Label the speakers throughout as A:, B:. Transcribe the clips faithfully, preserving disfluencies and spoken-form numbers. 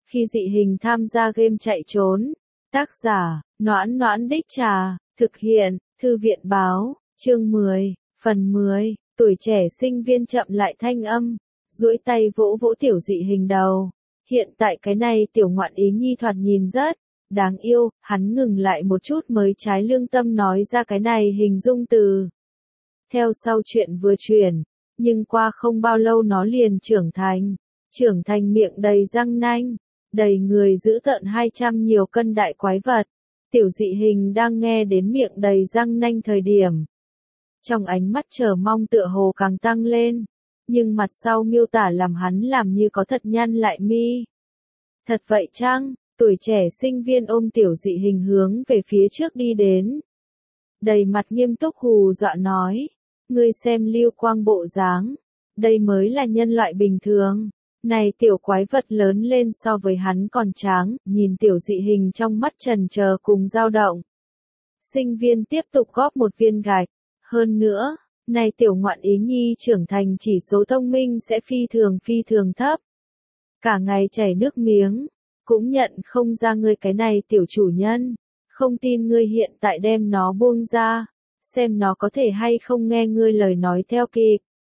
A: Khi dị hình tham gia game chạy trốn. Tác giả, Noãn Noãn Đích Trà, thực hiện, Thư viện báo, chương mười, phần mười, tuổi trẻ sinh viên chậm lại thanh âm, duỗi tay vỗ vỗ tiểu dị hình đầu. Hiện tại cái này tiểu ngoạn ý nhi thoạt nhìn rất đáng yêu, hắn ngừng lại một chút mới trái lương tâm nói ra cái này hình dung từ. Theo sau chuyện vừa chuyển, nhưng qua không bao lâu nó liền trưởng thành, trưởng thành miệng đầy răng nanh, đầy người giữ tợn hai trăm nhiều cân đại quái vật. Tiểu dị hình đang nghe đến miệng đầy răng nanh thời điểm. Trong ánh mắt chờ mong tựa hồ càng tăng lên, nhưng mặt sau miêu tả làm hắn làm như có thật nhăn lại mi. Thật vậy chăng? Tuổi trẻ sinh viên ôm tiểu dị hình hướng về phía trước đi đến. Đầy mặt nghiêm túc hù dọa nói. Ngươi xem lưu quang bộ dáng. Đây mới là nhân loại bình thường. Này tiểu quái vật lớn lên so với hắn còn tráng, nhìn tiểu dị hình trong mắt trần chờ cùng dao động. Sinh viên tiếp tục góp một viên gạch. Hơn nữa, này tiểu ngoạn ý nhi trưởng thành chỉ số thông minh sẽ phi thường phi thường thấp. Cả ngày chảy nước miếng, cũng nhận không ra ngươi cái này tiểu chủ nhân. Không tin ngươi hiện tại đem nó buông ra, xem nó có thể hay không nghe ngươi lời nói theo kịp.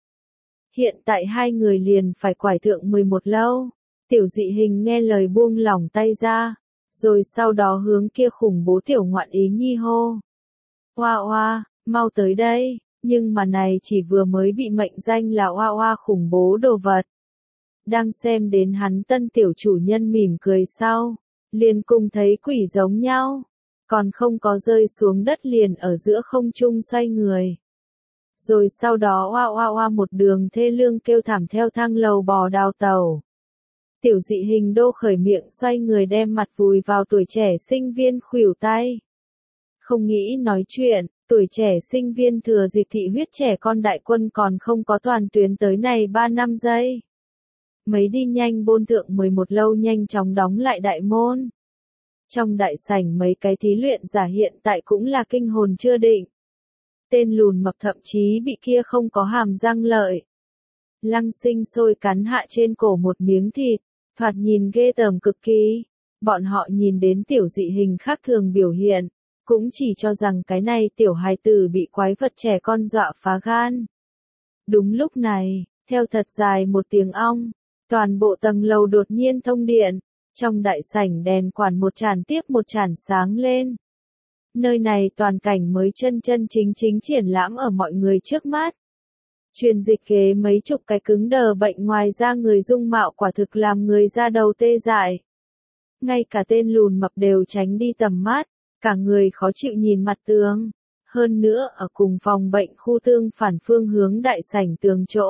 A: Hiện tại hai người liền phải quải thượng mười một lâu. Tiểu dị hình nghe lời buông lỏng tay ra, rồi sau đó hướng kia khủng bố tiểu ngoạn ý nhi hô. Oa oa, mau tới đây, nhưng mà này chỉ vừa mới bị mệnh danh là oa oa khủng bố đồ vật. Đang xem đến hắn tân tiểu chủ nhân mỉm cười sau, liền cùng thấy quỷ giống nhau, còn không có rơi xuống đất liền ở giữa không trung xoay người. Rồi sau đó oa oa oa một đường thê lương kêu thảm theo thang lầu bò đào tàu. Tiểu dị hình đô khởi miệng xoay người đem mặt vùi vào tuổi trẻ sinh viên khuỷu tay. Không nghĩ nói chuyện, tuổi trẻ sinh viên thừa dịp thị huyết trẻ con đại quân còn không có toàn tuyến tới này ba năm giây. Mấy đi nhanh bôn thượng mười một lâu nhanh chóng đóng lại đại môn. Trong đại sảnh mấy cái thí luyện giả hiện tại cũng là kinh hồn chưa định. Tên lùn mập thậm chí bị kia không có hàm răng lợi. Lăng sinh sôi cắn hạ trên cổ một miếng thịt, thoạt nhìn ghê tởm cực kỳ. Bọn họ nhìn đến tiểu dị hình khác thường biểu hiện, cũng chỉ cho rằng cái này tiểu hài tử bị quái vật trẻ con dọa phá gan. Đúng lúc này, theo thật dài một tiếng ong, toàn bộ tầng lầu đột nhiên thông điện, trong đại sảnh đèn quản một tràn tiếp một tràn sáng lên. Nơi này toàn cảnh mới chân chân chính chính triển lãm ở mọi người trước mắt. Truyền dịch ghế mấy chục cái cứng đờ bệnh ngoài ra người dung mạo quả thực làm người ra đầu tê dại. Ngay cả tên lùn mập đều tránh đi tầm mắt, cả người khó chịu nhìn mặt tường. Hơn nữa ở cùng phòng bệnh khu tương phản phương hướng đại sảnh tường chỗ.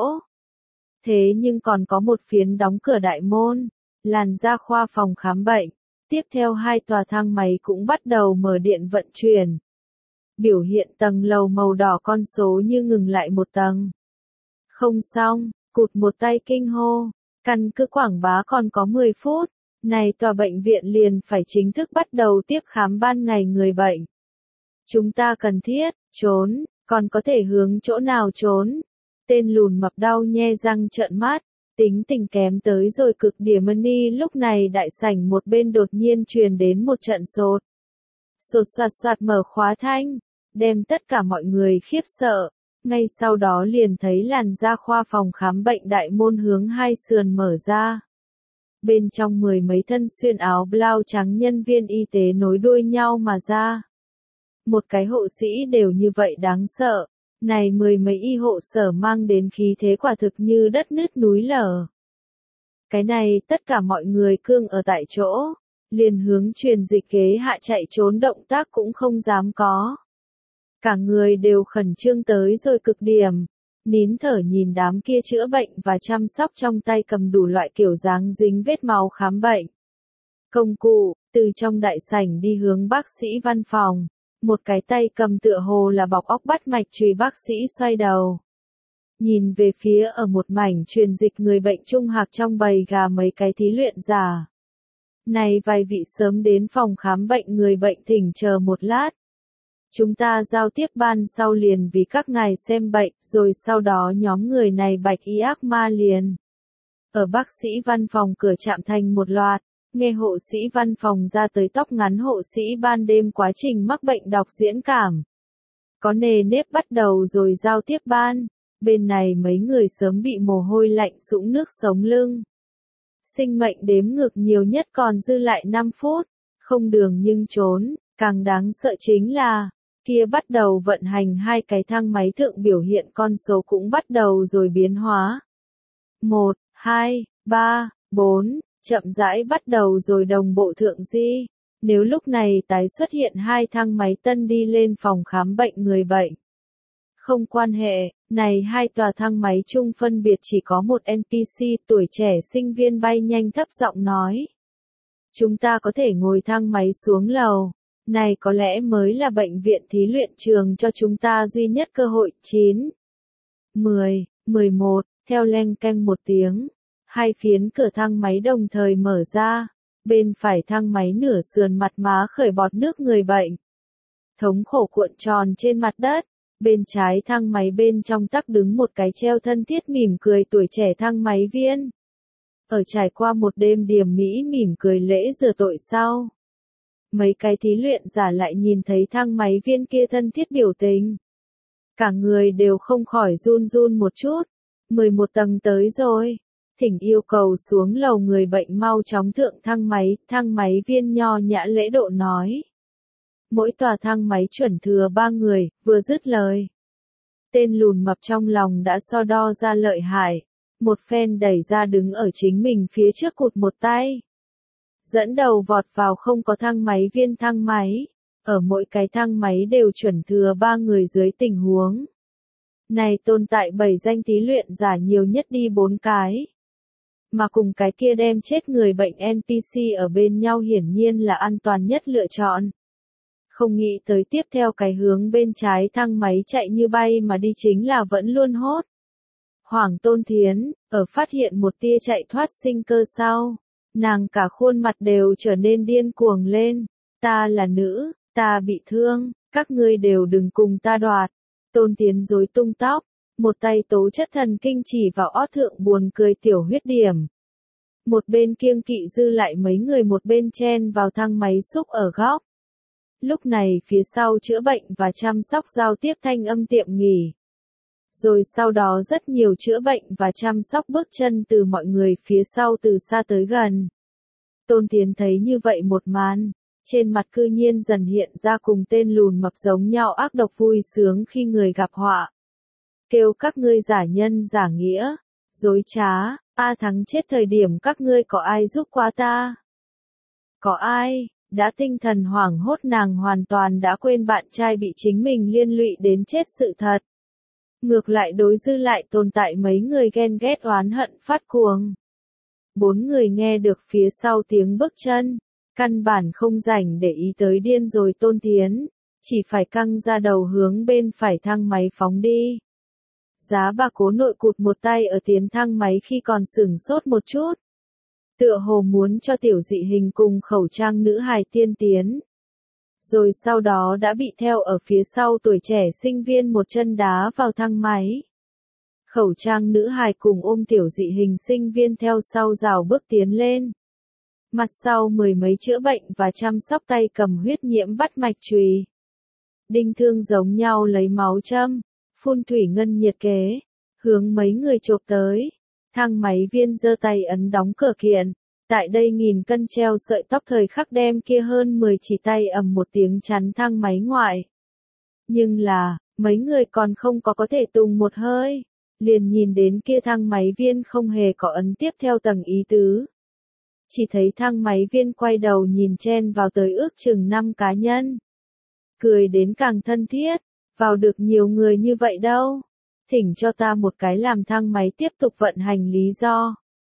A: Thế nhưng còn có một phiến đóng cửa đại môn, làn ra khoa phòng khám bệnh. Tiếp theo hai tòa thang máy cũng bắt đầu mở điện vận chuyển. Biểu hiện tầng lầu màu đỏ con số như ngừng lại một tầng. Không xong, cụt một tay kinh hô, căn cứ quảng bá còn có mười phút, này tòa bệnh viện liền phải chính thức bắt đầu tiếp khám ban ngày người bệnh. Chúng ta cần thiết, trốn, còn có thể hướng chỗ nào trốn? Tên lùn mập đau nhe răng trợn mắt. Tính tình kém tới rồi cực điểm ni lúc này đại sảnh một bên đột nhiên truyền đến một trận sột. Sột soạt soạt mở khóa thanh, đem tất cả mọi người khiếp sợ, ngay sau đó liền thấy làn da khoa phòng khám bệnh đại môn hướng hai sườn mở ra. Bên trong mười mấy thân xuyên áo blau trắng nhân viên y tế nối đuôi nhau mà ra. Một cái hộ sĩ đều như vậy đáng sợ. Này mười mấy y hộ sở mang đến khí thế quả thực như đất nứt núi lở. Cái này tất cả mọi người cương ở tại chỗ, liền hướng truyền dịch ghế hạ chạy trốn động tác cũng không dám có. Cả người đều khẩn trương tới rồi cực điểm, nín thở nhìn đám kia chữa bệnh và chăm sóc trong tay cầm đủ loại kiểu dáng dính vết máu khám bệnh. Công cụ, từ trong đại sảnh đi hướng bác sĩ văn phòng. Một cái tay cầm tựa hồ là bọc óc bắt mạch chùy bác sĩ xoay đầu. Nhìn về phía ở một mảnh truyền dịch người bệnh trung hạc trong bầy gà mấy cái thí luyện giả. Này vài vị sớm đến phòng khám bệnh người bệnh thỉnh chờ một lát. Chúng ta giao tiếp ban sau liền vì các ngài xem bệnh, rồi sau đó nhóm người này bạch y ác ma liền. Ở bác sĩ văn phòng cửa chạm thành một loạt, Nghe hộ sĩ văn phòng ra tới tóc ngắn hộ sĩ ban đêm quá trình mắc bệnh đọc diễn cảm. Có nề nếp bắt đầu rồi giao tiếp ban. Bên này mấy người sớm bị mồ hôi lạnh sũng nước sống lưng. Sinh mệnh đếm ngược nhiều nhất còn dư lại năm phút. Không đường nhưng trốn, càng đáng sợ chính là, kia bắt đầu vận hành hai cái thang máy thượng biểu hiện con số cũng bắt đầu rồi biến hóa. một, hai, ba, bốn, chậm rãi bắt đầu rồi đồng bộ thượng di. Nếu lúc này tái xuất hiện hai thang máy tân đi lên phòng khám bệnh người bệnh. Không quan hệ, này hai tòa thang máy chung phân biệt chỉ có một en pê xê tuổi trẻ sinh viên bay nhanh thấp giọng nói. Chúng ta có thể ngồi thang máy xuống lầu. Này có lẽ mới là bệnh viện thí luyện trường cho chúng ta duy nhất cơ hội. chín, mười, mười một, theo leng keng một tiếng. Hai phiến cửa thang máy đồng thời mở ra. Bên phải thang máy nửa sườn mặt má khởi bọt nước người bệnh. Thống khổ cuộn tròn trên mặt đất. Bên trái thang máy bên trong tắc đứng một cái treo thân thiết mỉm cười tuổi trẻ thang máy viên. Ở trải qua một đêm điềm mỹ mỉm cười lễ rửa tội sau. Mấy cái thí luyện giả lại nhìn thấy thang máy viên kia thân thiết biểu tình. Cả người đều không khỏi run run một chút. mười một tầng tới rồi. Thỉnh yêu cầu xuống lầu người bệnh mau chóng thượng thang máy, thang máy viên nho nhã lễ độ nói. Mỗi tòa thang máy chuẩn thừa ba người, vừa dứt lời. Tên lùn mập trong lòng đã so đo ra lợi hại. Một phen đẩy ra đứng ở chính mình phía trước cụt một tay. Dẫn đầu vọt vào không có thang máy viên thang máy. Ở mỗi cái thang máy đều chuẩn thừa ba người dưới tình huống. Này tồn tại bảy danh thí luyện giả nhiều nhất đi bốn cái. Mà cùng cái kia đem chết người bệnh en pê xê ở bên nhau hiển nhiên là an toàn nhất lựa chọn. Không nghĩ tới tiếp theo cái hướng bên trái thang máy chạy như bay mà đi chính là vẫn luôn hốt. Hoàng Tôn Thiến, ở phát hiện một tia chạy thoát sinh cơ sau, nàng cả khuôn mặt đều trở nên điên cuồng lên. Ta là nữ, ta bị thương, các ngươi đều đừng cùng ta đoạt. Tôn Thiến rối tung tóc, một tay tố chất thần kinh chỉ vào ót thượng buồn cười tiểu huyết điểm. Một bên kiêng kỵ dư lại mấy người một bên chen vào thang máy xúc ở góc. Lúc này phía sau chữa bệnh và chăm sóc giao tiếp thanh âm tiệm nghỉ. Rồi sau đó rất nhiều chữa bệnh và chăm sóc bước chân từ mọi người phía sau từ xa tới gần. Tôn Thiến thấy như vậy một màn, trên mặt cư nhiên dần hiện ra cùng tên lùn mập giống nhau ác độc vui sướng khi người gặp họa. Kêu các ngươi giả nhân giả nghĩa, dối trá, A Thắng chết thời điểm các ngươi có ai giúp quá ta? Có ai? Đã tinh thần hoảng hốt nàng hoàn toàn đã quên bạn trai bị chính mình liên lụy đến chết sự thật. Ngược lại đối dư lại tồn tại mấy người ghen ghét oán hận phát cuồng. Bốn người nghe được phía sau tiếng bước chân, căn bản không rảnh để ý tới điên rồi Tôn Thiến, chỉ phải căng ra đầu hướng bên phải thang máy phóng đi. Giá bà cố nội cụt một tay ở tiến thang máy khi còn sửng sốt một chút. Tựa hồ muốn cho tiểu dị hình cùng khẩu trang nữ hài tiên tiến. Rồi sau đó đã bị theo ở phía sau tuổi trẻ sinh viên một chân đá vào thang máy. Khẩu trang nữ hài cùng ôm tiểu dị hình sinh viên theo sau rào bước tiến lên. Mặt sau mười mấy chữa bệnh và chăm sóc tay cầm huyết nhiễm bắt mạch chùy. Đinh thương giống nhau lấy máu châm, phun thủy ngân nhiệt kế, hướng mấy người chộp tới. Thang máy viên giơ tay ấn đóng cửa kiện. Tại đây nghìn cân treo sợi tóc thời khắc đem kia hơn mười chỉ tay ầm một tiếng chắn thang máy ngoại. Nhưng là, mấy người còn không có có thể tùng một hơi. Liền nhìn đến kia thang máy viên không hề có ấn tiếp theo tầng ý tứ. Chỉ thấy thang máy viên quay đầu nhìn chen vào tới ước chừng năm cá nhân. Cười đến càng thân thiết, vào được nhiều người như vậy đâu. Thỉnh cho ta một cái làm thang máy tiếp tục vận hành lý do.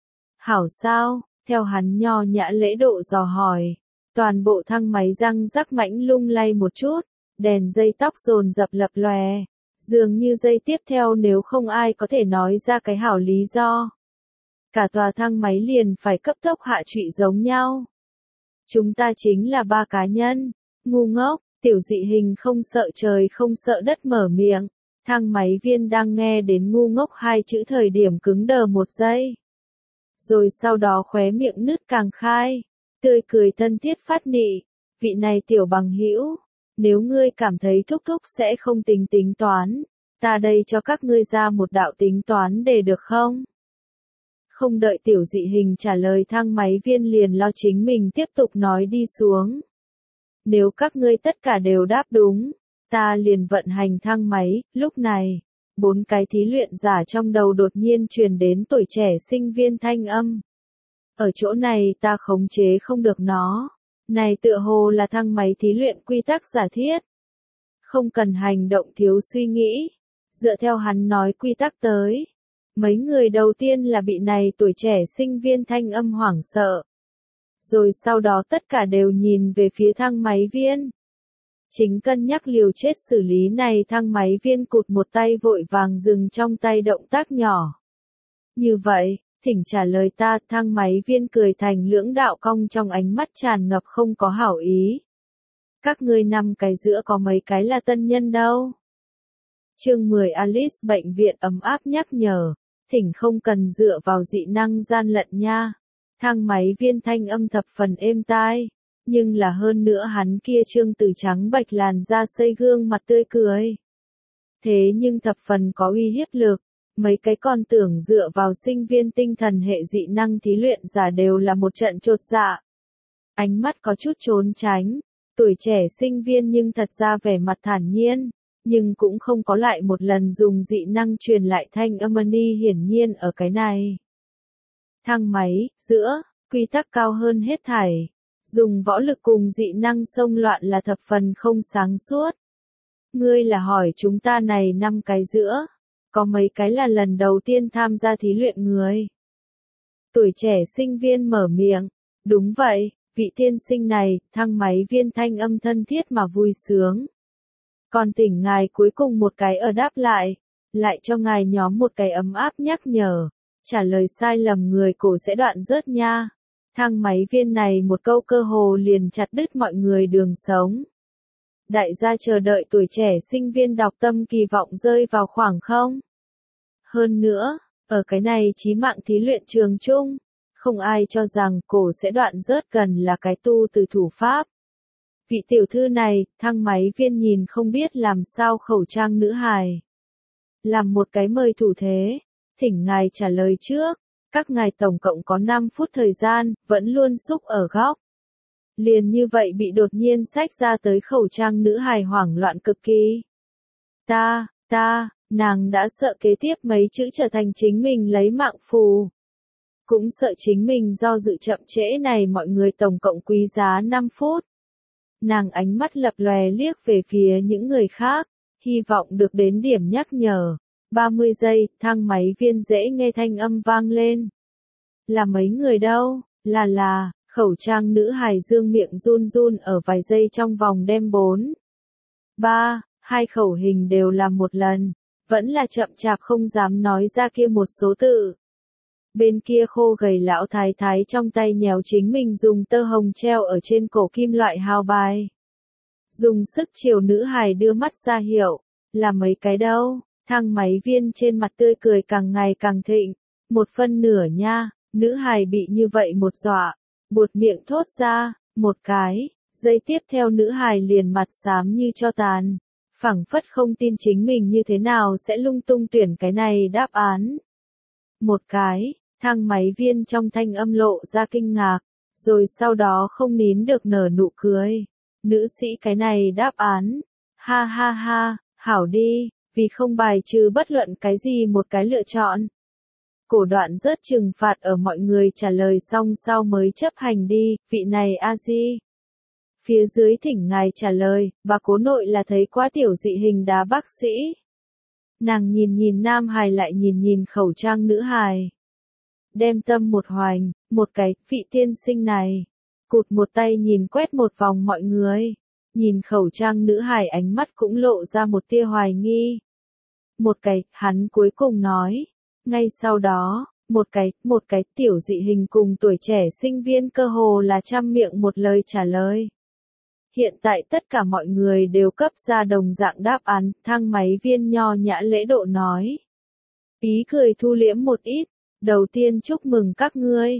A: Hảo sao, theo hắn nho nhã lễ độ dò hỏi. Toàn bộ thang máy răng rắc mãnh lung lay một chút, đèn dây tóc dồn dập lập lòe. Dường như dây tiếp theo nếu không ai có thể nói ra cái hảo lý do. Cả tòa thang máy liền phải cấp tốc hạ trụy giống nhau. Chúng ta chính là ba cá nhân. Ngu ngốc, tiểu dị hình không sợ trời không sợ đất mở miệng. Thang máy viên đang nghe đến ngu ngốc hai chữ thời điểm cứng đờ một giây. Rồi sau đó khóe miệng nứt càng khai. Tươi cười thân thiết phát nị, vị này tiểu bằng hữu, nếu ngươi cảm thấy thúc thúc sẽ không tính tính toán, ta đây cho các ngươi ra một đạo tính toán để được không? Không đợi tiểu dị hình trả lời thang máy viên liền lo chính mình tiếp tục nói đi xuống. Nếu các ngươi tất cả đều đáp đúng, ta liền vận hành thang máy, lúc này, bốn cái thí luyện giả trong đầu đột nhiên truyền đến tuổi trẻ sinh viên thanh âm. Ở chỗ này ta khống chế không được nó. Này tựa hồ là thang máy thí luyện quy tắc giả thiết. Không cần hành động thiếu suy nghĩ. Dựa theo hắn nói quy tắc tới. Mấy người đầu tiên là bị này tuổi trẻ sinh viên thanh âm hoảng sợ. Rồi sau đó tất cả đều nhìn về phía thang máy viên. Chính cân nhắc liều chết xử lý này thang máy viên cụt một tay vội vàng dừng trong tay động tác nhỏ. Như vậy, thỉnh trả lời ta, thang máy viên cười thành lưỡng đạo cong trong ánh mắt tràn ngập không có hảo ý. Các ngươi năm cái giữa có mấy cái là tân nhân đâu. Chương mười Alice bệnh viện ấm áp nhắc nhở, thỉnh không cần dựa vào dị năng gian lận nha. Thang máy viên thanh âm thập phần êm tai, nhưng là hơn nữa hắn kia trương từ trắng bạch làn da xây gương mặt tươi cười. Thế nhưng thập phần có uy hiếp lực. Mấy cái con tưởng dựa vào sinh viên tinh thần hệ dị năng thí luyện giả đều là một trận chột dạ. Ánh mắt có chút trốn tránh, tuổi trẻ sinh viên nhưng thật ra vẻ mặt thản nhiên, nhưng cũng không có lại một lần dùng dị năng truyền lại thanh âm ni hiển nhiên ở cái này. Thang máy, giữa, quy tắc cao hơn hết thảy, dùng võ lực cùng dị năng xông loạn là thập phần không sáng suốt. Ngươi là hỏi chúng ta này năm cái giữa. Có mấy cái là lần đầu tiên tham gia thí luyện người. Tuổi trẻ sinh viên mở miệng. Đúng vậy, vị tiên sinh này, thang máy viên thanh âm thân thiết mà vui sướng. Còn tỉnh ngài cuối cùng một cái ở đáp lại. Lại cho ngài nhóm một cái ấm áp nhắc nhở. Trả lời sai lầm người cổ sẽ đoạn rớt nha. Thang máy viên này một câu cơ hồ liền chặt đứt mọi người đường sống. Đại gia chờ đợi tuổi trẻ sinh viên đọc tâm kỳ vọng rơi vào khoảng không. Hơn nữa, ở cái này chí mạng thí luyện trường chung, không ai cho rằng cổ sẽ đoạn rớt gần là cái tu từ thủ pháp. Vị tiểu thư này, thang máy viên nhìn không biết làm sao khẩu trang nữ hài. Làm một cái mời thủ thế, thỉnh ngài trả lời trước, các ngài tổng cộng có năm phút thời gian, vẫn luôn xúc ở góc. Liền như vậy bị đột nhiên xách ra tới khẩu trang nữ hài hoảng loạn cực kỳ. Ta, ta, nàng đã sợ kế tiếp mấy chữ trở thành chính mình lấy mạng phù. Cũng sợ chính mình do dự chậm trễ này mọi người tổng cộng quý giá năm phút. Nàng ánh mắt lập lòe liếc về phía những người khác, hy vọng được đến điểm nhắc nhở. ba mươi giây, thang máy viên dễ nghe thanh âm vang lên. Là mấy người đâu, là là. Khẩu trang nữ hài dương miệng run run ở vài giây trong vòng đem bốn. ba, hai khẩu hình đều làm một lần, vẫn là chậm chạp không dám nói ra kia một số tự. Bên kia khô gầy lão thái thái trong tay nhéo chính mình dùng tơ hồng treo ở trên cổ kim loại hào bài. Dùng sức chiều nữ hài đưa mắt ra hiệu, là mấy cái đâu, thang máy viên trên mặt tươi cười càng ngày càng thịnh, một phân nửa nha, nữ hài bị như vậy một dọa. Buột miệng thốt ra, một cái, giây tiếp theo nữ hài liền mặt xám như cho tàn, phảng phất không tin chính mình như thế nào sẽ lung tung tuyển cái này đáp án. Một cái, thang máy viên trong thanh âm lộ ra kinh ngạc, rồi sau đó không nín được nở nụ cười. Nữ sĩ cái này đáp án, ha ha ha, hảo đi, vì không bài trừ bất luận cái gì một cái lựa chọn. Cổ đoạn rớt trừng phạt ở mọi người trả lời xong sau mới chấp hành đi, vị này a di. Phía dưới thỉnh ngài trả lời, bà cố nội là thấy quá tiểu dị hình đá bác sĩ. Nàng nhìn nhìn nam hài lại nhìn nhìn khẩu trang nữ hài. Đem tâm một hoành, một cái, vị tiên sinh này. Cụt một tay nhìn quét một vòng mọi người. Nhìn khẩu trang nữ hài ánh mắt cũng lộ ra một tia hoài nghi. Một cái, hắn cuối cùng nói. Ngay sau đó, một cái, một cái tiểu dị hình cùng tuổi trẻ sinh viên cơ hồ là trăm miệng một lời trả lời. Hiện tại tất cả mọi người đều cấp ra đồng dạng đáp án, thang máy viên nho nhã lễ độ nói. Ý cười thu liễm một ít, đầu tiên chúc mừng các ngươi. Tất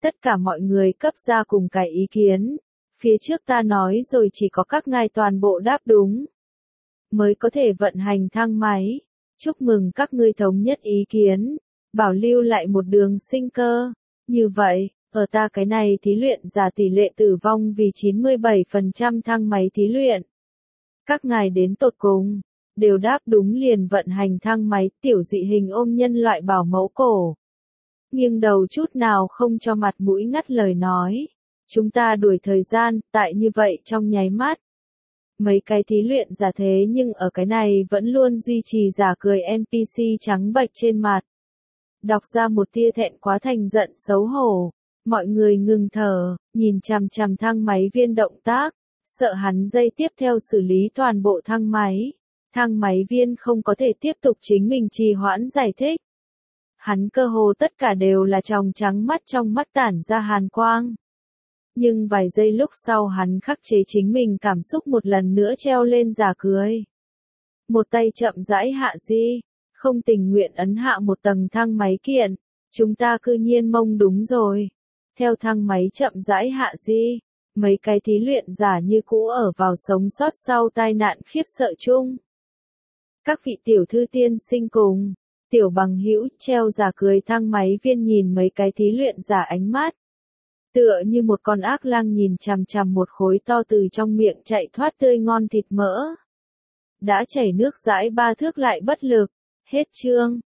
A: tất cả mọi người cấp ra cùng cái ý kiến. Phía trước ta nói rồi chỉ có các ngài toàn bộ đáp đúng, mới có thể vận hành thang máy. Chúc mừng các ngươi thống nhất ý kiến, bảo lưu lại một đường sinh cơ. Như vậy, ở ta cái này thí luyện giả tỷ lệ tử vong vì chín mươi bảy phần trăm thang máy thí luyện. Các ngài đến tột cùng, đều đáp đúng liền vận hành thang máy. Tiểu dị hình ôm nhân loại bảo mẫu cổ, nghiêng đầu chút nào không cho mặt mũi ngắt lời nói. Chúng ta đuổi thời gian, tại như vậy trong nháy mắt. Mấy cái thí luyện giả thế nhưng ở cái này vẫn luôn duy trì giả cười en pê xê trắng bệch trên mặt. Đọc ra một tia thẹn quá thành giận xấu hổ. Mọi người ngừng thở, nhìn chằm chằm thang máy viên động tác, sợ hắn dây tiếp theo xử lý toàn bộ thang máy. Thang máy viên không có thể tiếp tục chính mình trì hoãn giải thích. Hắn cơ hồ tất cả đều là tròng trắng mắt, trong mắt tản ra hàn quang. Nhưng vài giây lúc sau hắn khắc chế chính mình cảm xúc, một lần nữa treo lên giả cười. Một tay chậm rãi hạ di, không tình nguyện ấn hạ một tầng thang máy kiện. Chúng ta cư nhiên mông đúng rồi. Theo thang máy chậm rãi hạ di, mấy cái thí luyện giả như cũ ở vào sống sót sau tai nạn khiếp sợ chung. Các vị tiểu thư tiên sinh cùng tiểu bằng hữu treo giả cười thang máy viên nhìn mấy cái thí luyện giả ánh mắt, tựa như một con ác lang nhìn chằm chằm một khối to từ trong miệng chạy thoát tươi ngon thịt mỡ. Đã chảy nước dãi ba thước lại bất lực. Hết chương.